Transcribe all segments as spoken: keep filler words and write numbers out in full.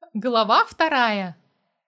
Глава вторая.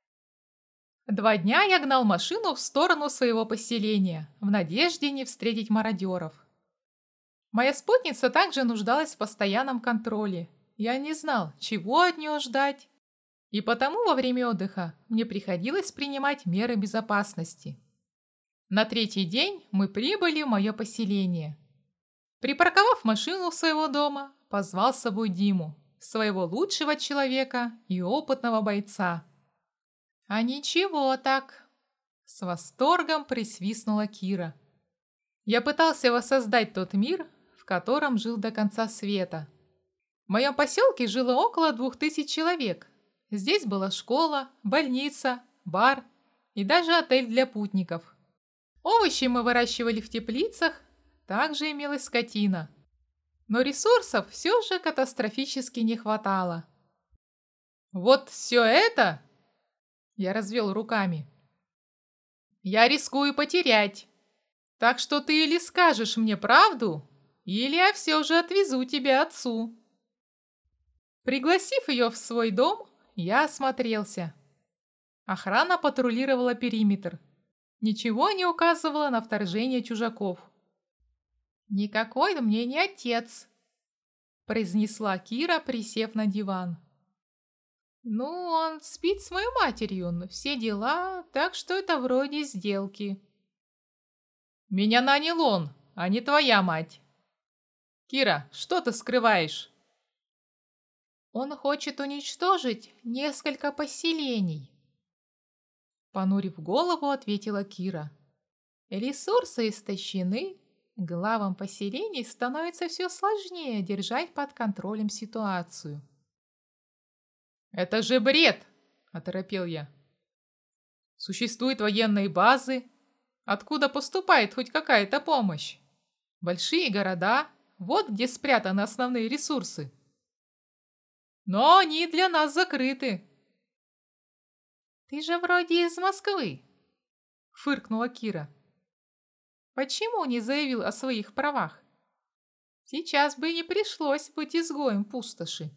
Два дня я гнал машину в сторону своего поселения, в надежде не встретить мародеров. Моя спутница также нуждалась в постоянном контроле. Я не знал, чего от нее ждать, и потому во время отдыха мне приходилось принимать меры безопасности. На третий день мы прибыли в мое поселение. Припарковав машину у своего дома, позвал с собой Диму, своего лучшего человека и опытного бойца. «А ничего так!» — с восторгом присвистнула Кира. Я пытался воссоздать тот мир, в котором жил до конца света. В моем поселке жило около двух тысяч человек. Здесь была школа, больница, бар и даже отель для путников. Овощи мы выращивали в теплицах, также имелась скотина. Но ресурсов все же катастрофически не хватало. «Вот все это...» — я развел руками. «Я рискую потерять. Так что ты или скажешь мне правду, или я все же отвезу тебя отцу». Пригласив ее в свой дом, я осмотрелся. Охрана патрулировала периметр. Ничего не указывало на вторжение чужаков. «Никакой мне не отец», — произнесла Кира, присев на диван. «Ну, он спит с моей матерью, но все дела, так что это вроде сделки». «Меня нанял он, а не твоя мать. Кира, что ты скрываешь?» «Он хочет уничтожить несколько поселений», — понурив голову, ответила Кира. «Ресурсы истощены. Главам поселений становится все сложнее держать под контролем ситуацию». «Это же бред!» – оторопел я. «Существуют военные базы. Откуда поступает хоть какая-то помощь? Большие города, вот где спрятаны основные ресурсы. Но они для нас закрыты». «Ты же вроде из Москвы», – фыркнула Кира. «Почему не заявил о своих правах? Сейчас бы не пришлось быть изгоем пустоши».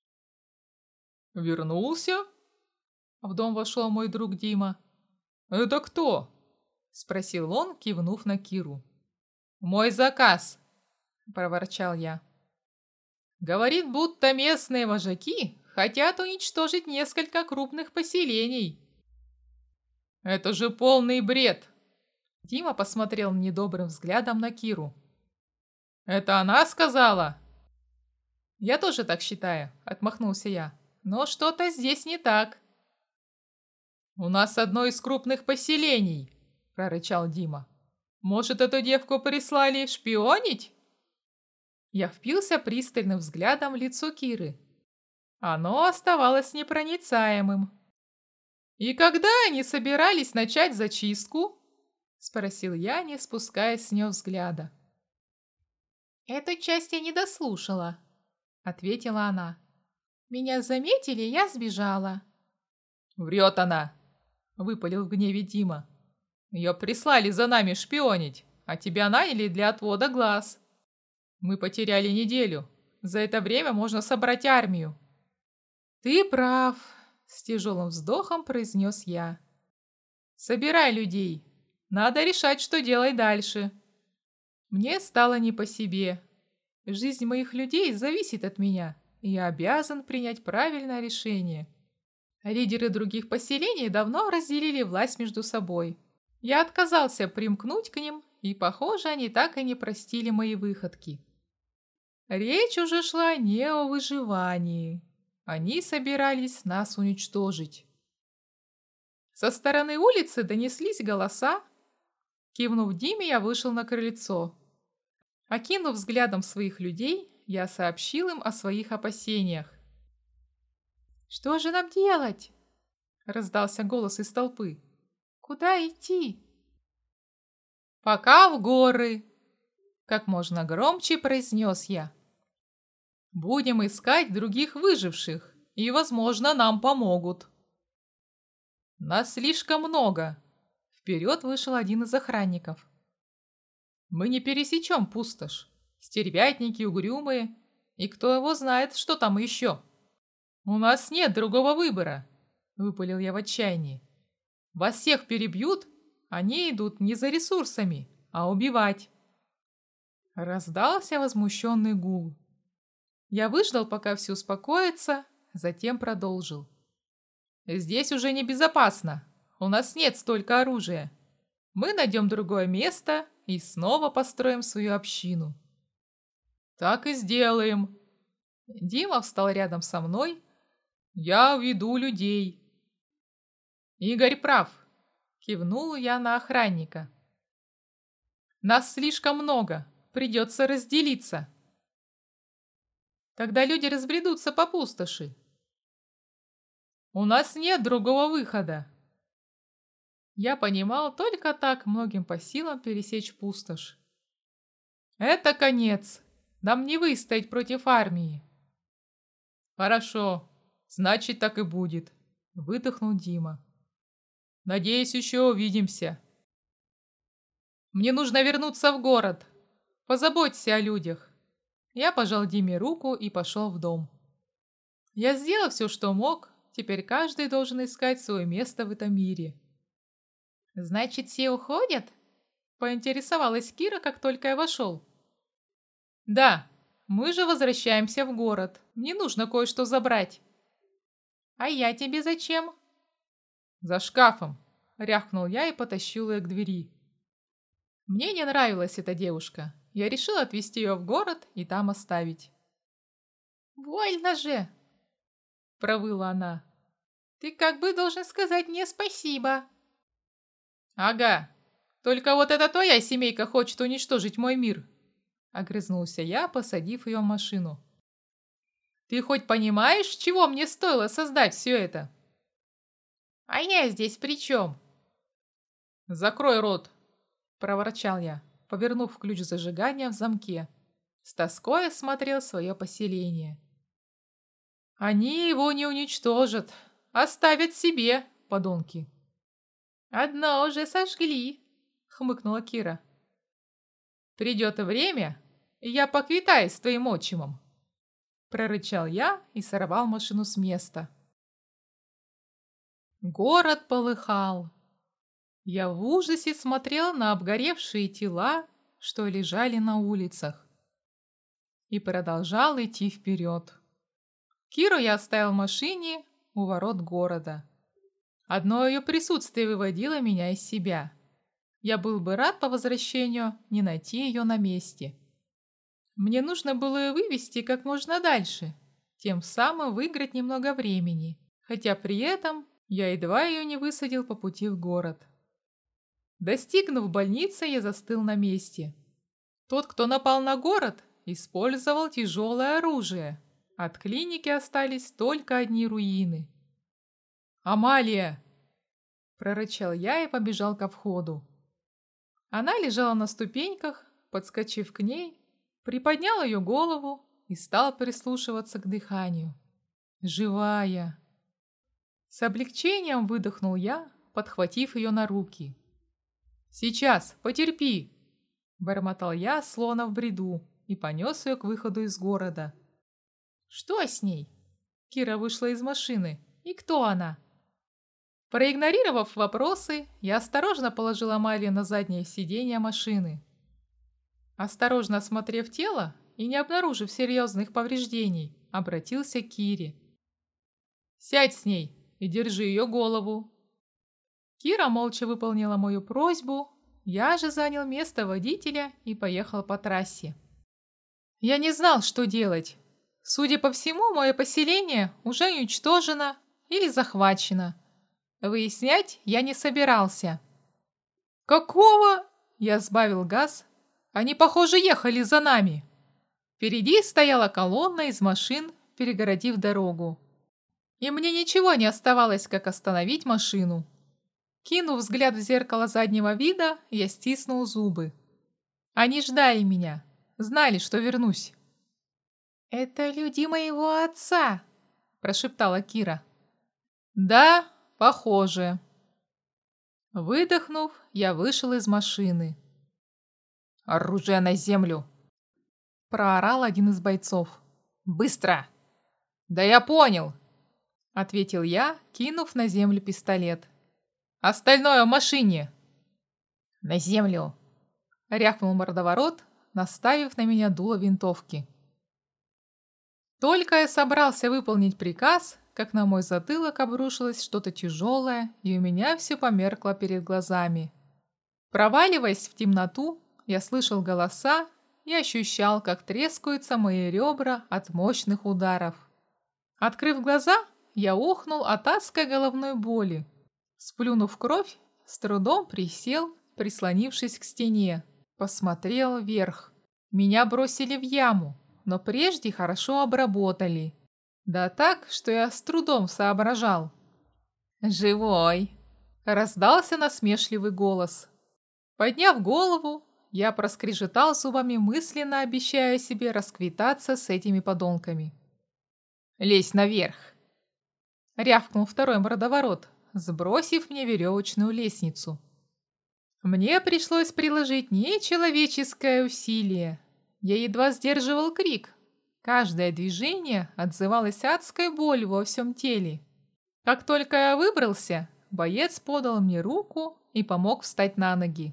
«Вернулся?» В дом вошел мой друг Дима. «Это кто?» — спросил он, кивнув на Киру. «Мой заказ!» — проворчал я. «Говорит, будто местные вожаки хотят уничтожить несколько крупных поселений». «Это же полный бред!» Дима посмотрел недобрым взглядом на Киру. «Это она сказала?» «Я тоже так считаю», — отмахнулся я. «Но что-то здесь не так». «У нас одно из крупных поселений», — прорычал Дима. «Может, эту девку прислали шпионить?» Я впился пристальным взглядом в лицо Киры. Оно оставалось непроницаемым. «И когда они собирались начать зачистку?» — спросил я, не спуская с нее взгляда. «Эту часть я не дослушала», — ответила она. «Меня заметили, я сбежала». «Врет она», — выпалил в гневе Дима. «Ее прислали за нами шпионить, а тебя наняли для отвода глаз. Мы потеряли неделю. За это время можно собрать армию». «Ты прав», — с тяжелым вздохом произнес я. «Собирай людей. Надо решать, что делать дальше». Мне стало не по себе. Жизнь моих людей зависит от меня, и я обязан принять правильное решение. Лидеры других поселений давно разделили власть между собой. Я отказался примкнуть к ним, и, похоже, они так и не простили мои выходки. Речь уже шла не о выживании. Они собирались нас уничтожить. Со стороны улицы донеслись голоса. Кивнув Диме, я вышел на крыльцо. Окинув взглядом своих людей, я сообщил им о своих опасениях. «Что же нам делать?» — раздался голос из толпы. «Куда идти?» «Пока в горы!» — как можно громче произнес я. «Будем искать других выживших, и, возможно, нам помогут». «Нас слишком много!» — вперед вышел один из охранников. «Мы не пересечем пустошь. Стервятники, угрюмые, и кто его знает, что там еще. «У нас нет другого выбора», — выпалил я в отчаянии. «Вас всех перебьют, они идут не за ресурсами, а убивать». Раздался возмущенный гул. Я выждал, пока все успокоится, затем продолжил. «Здесь уже небезопасно, у нас нет столько оружия. Мы найдем другое место и снова построим свою общину». «Так и сделаем». Дима встал рядом со мной. «Я веду людей». «Игорь прав», — кивнул я на охранника. «Нас слишком много, придется разделиться». «Тогда люди разбредутся по пустоши». «У нас нет другого выхода». Я понимал, только так многим по силам пересечь пустошь. «Это конец. Нам не выстоять против армии». «Хорошо, значит, так и будет», — выдохнул Дима. «Надеюсь, еще увидимся». «Мне нужно вернуться в город. Позаботься о людях». Я пожал Диме руку и пошел в дом. Я сделал все, что мог, теперь каждый должен искать свое место в этом мире. «Значит, все уходят?» — поинтересовалась Кира, как только я вошел. «Да, мы же возвращаемся в город. Мне нужно кое-что забрать». «А я тебе зачем?» «За шкафом», — рявкнул я и потащил ее к двери. Мне не нравилась эта девушка. Я решил отвезти ее в город и там оставить. «Больно же!» — провыла она. «Ты как бы должен сказать мне спасибо». «Ага, только вот эта твоя семейка хочет уничтожить мой мир», — огрызнулся я, посадив ее в машину. «Ты хоть понимаешь, чего мне стоило создать все это?» «А я здесь при чем?» «Закрой рот», — проворчал я, повернув ключ зажигания в замке. С тоской осмотрел свое поселение. «Они его не уничтожат, оставят себе, подонки». «Одно уже сожгли», — хмыкнула Кира. «Придет время, и я поквитаюсь с твоим отчимом», — прорычал я и сорвал машину с места. Город полыхал. Я в ужасе смотрел на обгоревшие тела, что лежали на улицах, и продолжал идти вперед. Киру я оставил в машине у ворот города. Одно ее присутствие выводило меня из себя. Я был бы рад по возвращению не найти ее на месте. Мне нужно было ее вывести как можно дальше, тем самым выиграть немного времени, хотя при этом я едва ее не высадил по пути в город. Достигнув больницы, я застыл на месте. Тот, кто напал на город, использовал тяжелое оружие. От клиники остались только одни руины. «Амалия!» – прорычал я и побежал ко входу. Она лежала на ступеньках, подскочив к ней, приподнял ее голову и стал прислушиваться к дыханию. «Живая!» С облегчением выдохнул я, подхватив ее на руки. «Сейчас, потерпи!» – бормотал я, словно в бреду, и понес ее к выходу из города. «Что с ней?» Кира вышла из машины. «И кто она?» Проигнорировав вопросы, я осторожно положила Амалию на заднее сиденье машины. Осторожно осмотрев тело и не обнаружив серьезных повреждений, обратился к Кире. «Сядь с ней и держи ее голову». Кира молча выполнила мою просьбу, я же занял место водителя и поехал по трассе. Я не знал, что делать. Судя по всему, мое поселение уже уничтожено или захвачено. Выяснять я не собирался. «Какого?» – я сбавил газ. «Они, похоже, ехали за нами». Впереди стояла колонна из машин, перегородив дорогу. И мне ничего не оставалось, как остановить машину. Кинув взгляд в зеркало заднего вида, я стиснул зубы. Они ждали меня, знали, что вернусь. «Это люди моего отца», – прошептала Кира. «Да, похоже». Выдохнув, я вышел из машины. «Оружие на землю!» – проорал один из бойцов. «Быстро!» «Да я понял! — ответил я, кинув на землю пистолет. «Остальное в машине!» «На землю!» — рявкнул мордоворот, наставив на меня дуло винтовки. Только я собрался выполнить приказ, как на мой затылок обрушилось что-то тяжелое, и у меня все померкло перед глазами. Проваливаясь в темноту, я слышал голоса и ощущал, как трескаются мои ребра от мощных ударов. Открыв глаза, я охнул от адской головной боли. Сплюнув кровь, с трудом присел, прислонившись к стене. Посмотрел вверх. Меня бросили в яму, но прежде хорошо обработали. Да так, что я с трудом соображал. «Живой!» — раздался насмешливый голос. Подняв голову, я проскрежетал зубами, мысленно обещая себе расквитаться с этими подонками. «Лезь наверх!» — рявкнул второй мордоворот, сбросив мне веревочную лестницу. Мне пришлось приложить нечеловеческое усилие. Я едва сдерживал крик. Каждое движение отзывалось адской болью во всем теле. Как только я выбрался, боец подал мне руку и помог встать на ноги.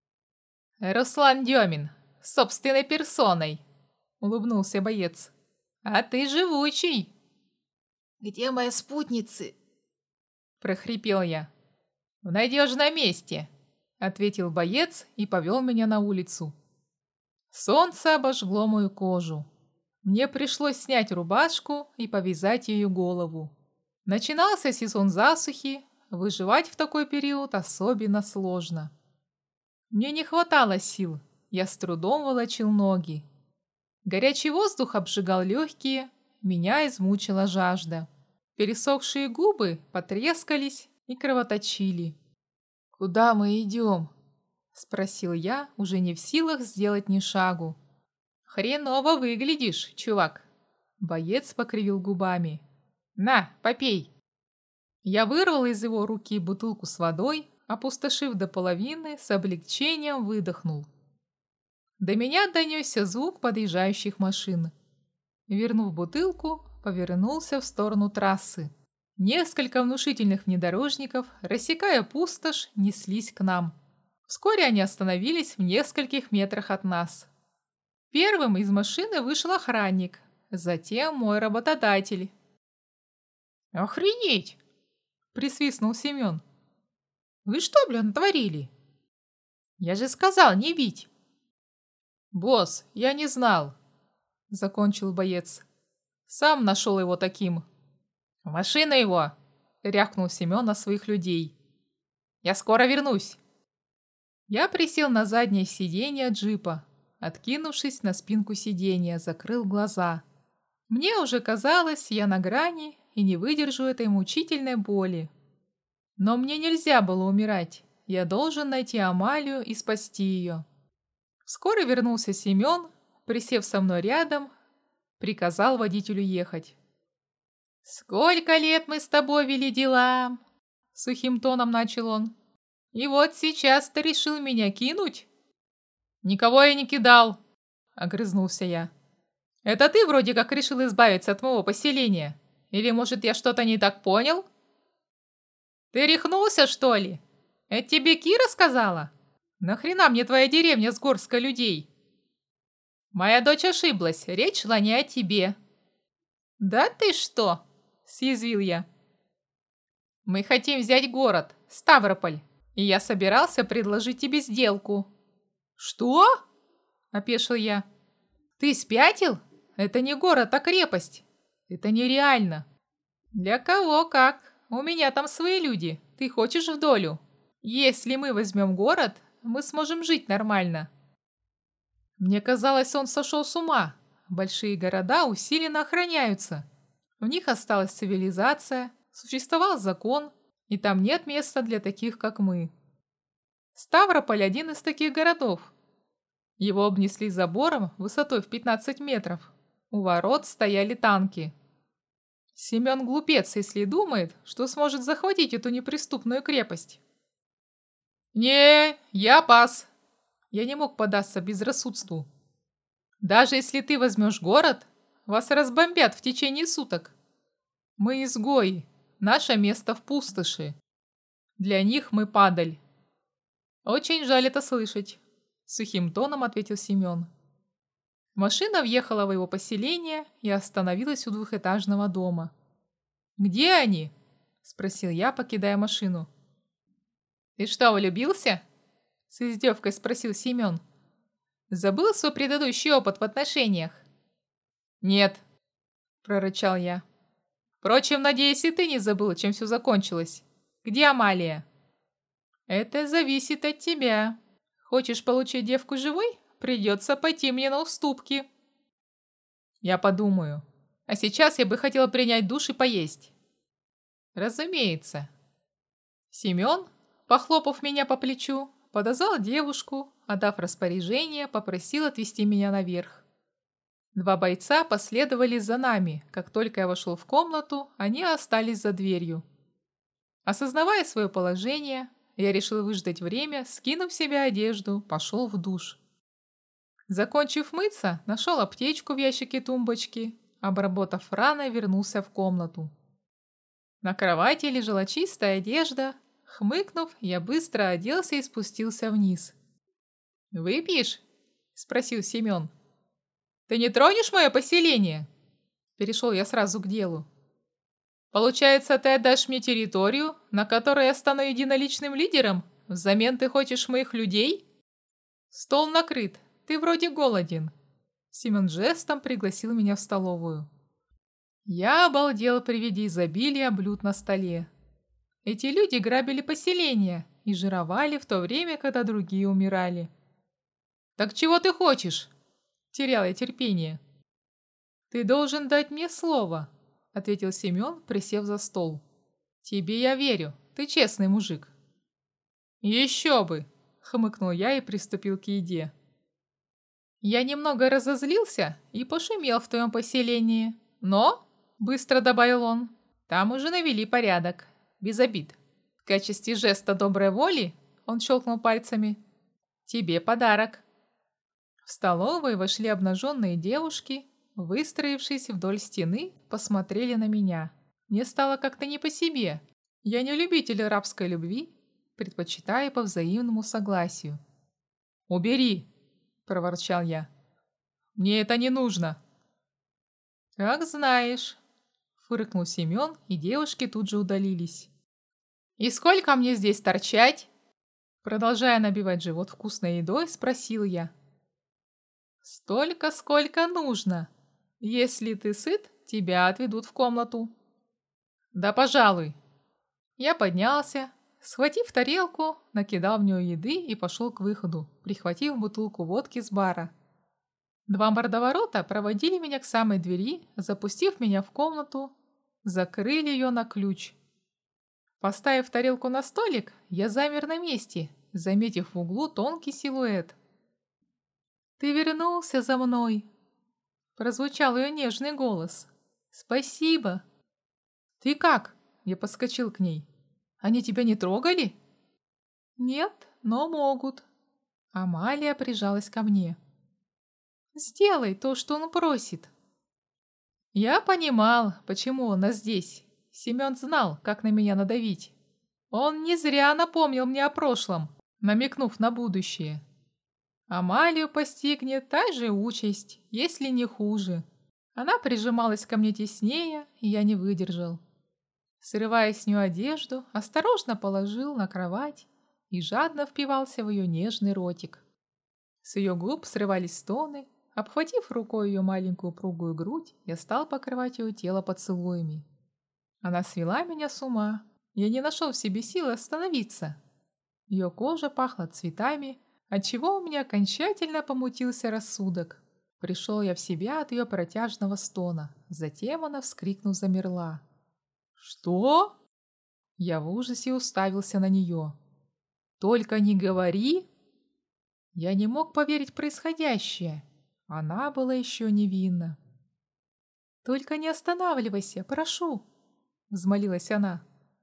«Руслан Демин, собственной персоной!» — улыбнулся боец. «А ты живучий!» «Где мои спутницы?» — прохрипел я. «В надежном месте!» — ответил боец и повел меня на улицу. Солнце обожгло мою кожу. Мне пришлось снять рубашку и повязать ее голову. Начинался сезон засухи, выживать в такой период особенно сложно. Мне не хватало сил, я с трудом волочил ноги. Горячий воздух обжигал легкие, меня измучила жажда. Пересохшие губы потрескались и кровоточили. «Куда мы идем?» — спросил я, уже не в силах сделать ни шагу. «Хреново выглядишь, чувак!» Боец покривил губами. «На, попей!» Я вырвал из его руки бутылку с водой, опустошив до половины, с облегчением выдохнул. До меня донесся звук подъезжающих машин. Вернув бутылку, повернулся в сторону трассы. Несколько внушительных внедорожников, рассекая пустошь, неслись к нам. Вскоре они остановились в нескольких метрах от нас. Первым из машины вышел охранник, затем мой работодатель. «Охренеть!» — присвистнул Семен. «Вы что, блин, натворили? Я же сказал не бить!» «Босс, я не знал!» — закончил боец. «Сам нашел его таким!» «В машину его!» — рявкнул Семен на своих людей. «Я скоро вернусь!» Я присел на заднее сиденье джипа, откинувшись на спинку сиденья, закрыл глаза. Мне уже казалось, я на грани и не выдержу этой мучительной боли. Но мне нельзя было умирать, я должен найти Амалию и спасти ее. Вскоре вернулся Семен, присев со мной рядом, приказал водителю ехать. «Сколько лет мы с тобой вели дела?» — сухим тоном начал он. «И вот сейчас ты решил меня кинуть?» «Никого я не кидал!» — огрызнулся я. «Это ты вроде как решил избавиться от моего поселения. Или, может, я что-то не так понял?» «Ты рехнулся, что ли? Это тебе Кира сказала? Нахрена мне твоя деревня с горской людей?» «Моя дочь ошиблась, речь шла не о тебе». «Да ты что?» — съязвил я. «Мы хотим взять город, Ставрополь, и я собирался предложить тебе сделку». «Что?» — опешил я. «Ты спятил? Это не город, а крепость. Это нереально». «Для кого как? У меня там свои люди. Ты хочешь в долю? Если мы возьмем город, мы сможем жить нормально». Мне казалось, он сошел с ума. Большие города усиленно охраняются. В них осталась цивилизация, существовал закон, и там нет места для таких, как мы. Ставрополь – один из таких городов. Его обнесли забором высотой в пятнадцать метров. У ворот стояли танки. Семен глупец, если думает, что сможет захватить эту неприступную крепость. «Не, я пас!» Я не мог поддаться безрассудству. «Даже если ты возьмешь город, вас разбомбят в течение суток. Мы изгои, наше место в пустоши. Для них мы падаль. Очень жаль это слышать, сухим тоном ответил Семен. Машина въехала в его поселение и остановилась у двухэтажного дома. «Где они?» – спросил я, покидая машину. «Ты что, влюбился?» – с издевкой спросил Семен. «Забыл свой предыдущий опыт в отношениях?» «Нет», – прорычал я. «Впрочем, надеюсь, и ты не забыл, чем все закончилось. Где Амалия?» «Это зависит от тебя. Хочешь получить девку живой? Придется пойти мне на уступки». «Я подумаю. А сейчас я бы хотела принять душ и поесть». «Разумеется». Семен, похлопав меня по плечу, подозвал девушку, отдав распоряжение, попросил отвезти меня наверх. Два бойца последовали за нами. Как только я вошел в комнату, они остались за дверью. Осознавая свое положение, я решил выждать время, скинув с себя одежду, пошел в душ. Закончив мыться, нашел аптечку в ящике тумбочки, обработав раны, вернулся в комнату. На кровати лежала чистая одежда. Хмыкнув, я быстро оделся и спустился вниз. «Выпьешь?» – спросил Семен. «Ты не тронешь мое поселение?» Перешел я сразу к делу. «Получается, ты отдашь мне территорию, на которой я стану единоличным лидером? Взамен ты хочешь моих людей?» «Стол накрыт. Ты вроде голоден». Семен жестом пригласил меня в столовую. Я обалдел при виде изобилия блюд на столе. Эти люди грабили поселение и жировали в то время, когда другие умирали. «Так чего ты хочешь?» Терял я терпение. «Ты должен дать мне слово», — ответил Семен, присев за стол. «Тебе я верю, ты честный мужик». «Еще бы!» — хмыкнул я и приступил к еде. «Я немного разозлился и пошумел в твоем поселении, но...» — быстро добавил он. «Там уже навели порядок, без обид. В качестве жеста доброй воли, — он щелкнул пальцами, — тебе подарок». В столовой вошли обнаженные девушки, выстроившись вдоль стены, посмотрели на меня. Мне стало как-то не по себе. Я не любитель рабской любви, предпочитаю по взаимному согласию. «Убери!» — проворчал я. «Мне это не нужно!» «Как знаешь!» — фыркнул Семен, и девушки тут же удалились. «И сколько мне здесь торчать?» Продолжая набивать живот вкусной едой, спросил я. «Столько, сколько нужно. Если ты сыт, тебя отведут в комнату». «Да, пожалуй». Я поднялся, схватив тарелку, накидал в нее еды и пошел к выходу, прихватив бутылку водки с бара. Два мордоворота проводили меня к самой двери, запустив меня в комнату, закрыли ее на ключ. Поставив тарелку на столик, я замер на месте, заметив в углу тонкий силуэт. «Ты вернулся за мной!» Прозвучал ее нежный голос. «Спасибо!» «Ты как?» Я подскочил к ней. «Они тебя не трогали?» «Нет, но могут». Амалия прижалась ко мне. «Сделай то, что он просит». Я понимал, почему она здесь. Семен знал, как на меня надавить. Он не зря напомнил мне о прошлом, намекнув на будущее. Амалию постигнет та же участь, если не хуже. Она прижималась ко мне теснее, и я не выдержал. Срывая с нее одежду, осторожно положил на кровать и жадно впивался в ее нежный ротик. С ее губ срывались стоны. Обхватив рукой ее маленькую упругую грудь, я стал покрывать ее тело поцелуями. Она свела меня с ума. Я не нашел в себе силы остановиться. Ее кожа пахла цветами, отчего у меня окончательно помутился рассудок. Пришел я в себя от ее протяжного стона. Затем она, вскрикнув, замерла. «Что?» Я в ужасе уставился на нее. «Только не говори!» Я не мог поверить в происходящее. Она была еще невинна. «Только не останавливайся, прошу!» — взмолилась она.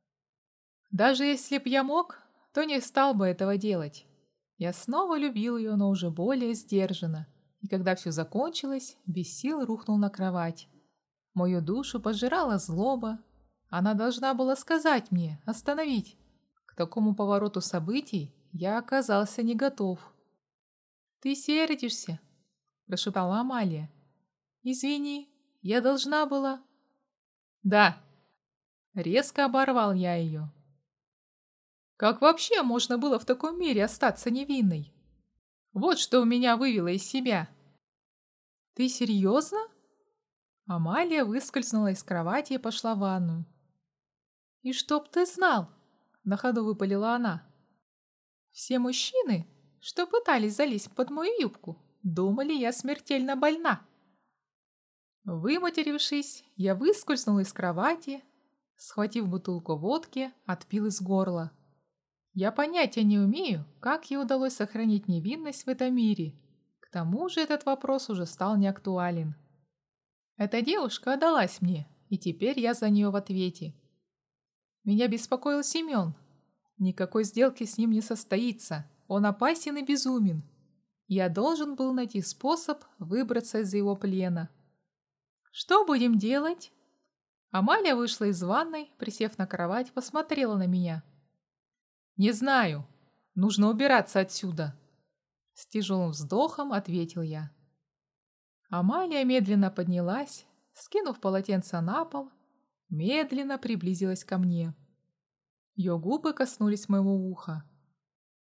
Даже если б я мог, то не стал бы этого делать. Я снова любил ее, но уже более сдержанно, и когда все закончилось, без сил рухнул на кровать. Мою душу пожирала злоба. Она должна была сказать мне, остановить. К такому повороту событий я оказался не готов. «Ты сердишься?» – прошептала Амалия. «Извини, я должна была...» «Да!» – резко оборвал я ее. «Как вообще можно было в таком мире остаться невинной? Вот что у меня вывело из себя!» «Ты серьезно?» Амалия выскользнула из кровати и пошла в ванную. «И чтоб ты знал!» – на ходу выпалила она. «Все мужчины, что пытались залезть под мою юбку, думали, я смертельно больна». Выматерившись, я выскользнул из кровати, схватив бутылку водки, отпил из горла. Я понятия не умею, как ей удалось сохранить невинность в этом мире. К тому же этот вопрос уже стал неактуален. Эта девушка отдалась мне, и теперь я за нее в ответе. Меня беспокоил Семен. Никакой сделки с ним не состоится, он опасен и безумен. Я должен был найти способ выбраться из его плена. «Что будем делать?» Амалия вышла из ванной, присев на кровать, посмотрела на меня. «Не знаю. Нужно убираться отсюда!» С тяжелым вздохом ответил я. Амалия медленно поднялась, скинув полотенце на пол, медленно приблизилась ко мне. Ее губы коснулись моего уха.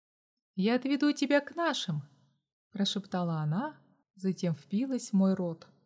«Я отведу тебя к нашим», – прошептала она, затем впилась в мой рот.